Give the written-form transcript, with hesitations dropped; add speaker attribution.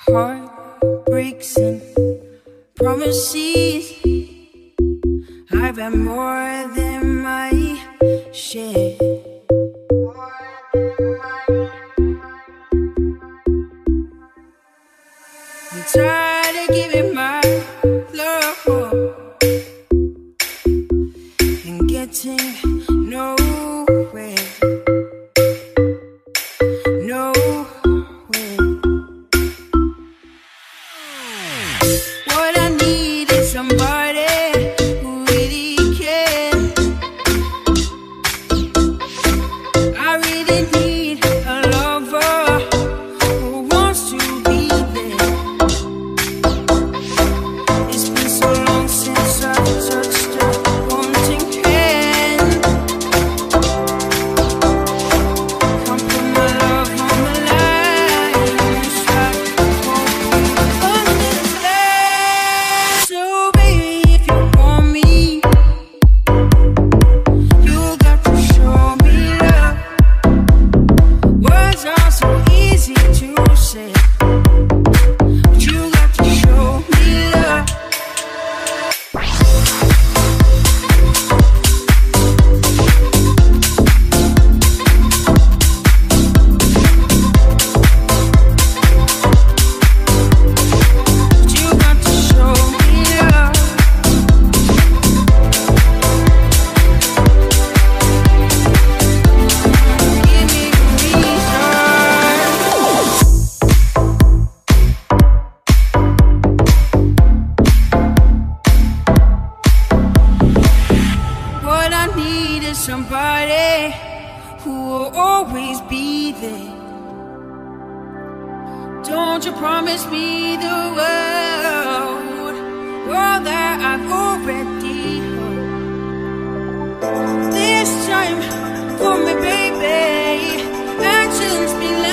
Speaker 1: Heartbreaks and promises, I've had more than my share. I'm tired of giving my love and getting nowhere. What I need is somebody who really cares. I really need a lover who wants to be there. It's been so long since I've touched a wanting hand. Come put my love on the line. So baby, if you want me, you got to show me love. Words are so easy to say, but you got to show me love. But you got to show me love. Give me a reason. What I need is somebody who will always be there. Don't you promise me the world, all that I've already heard. This time, for me, baby, actions be